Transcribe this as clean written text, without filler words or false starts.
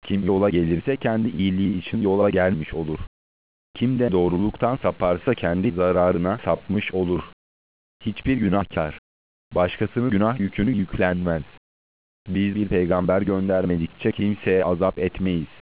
Kim yola gelirse kendi iyiliği için yola gelmiş olur. Kim de doğruluktan saparsa kendi zararına sapmış olur. Hiçbir günahkar başkasının günah yükünü yüklenmez. Biz bir peygamber göndermedikçe kimseye azap etmeyiz.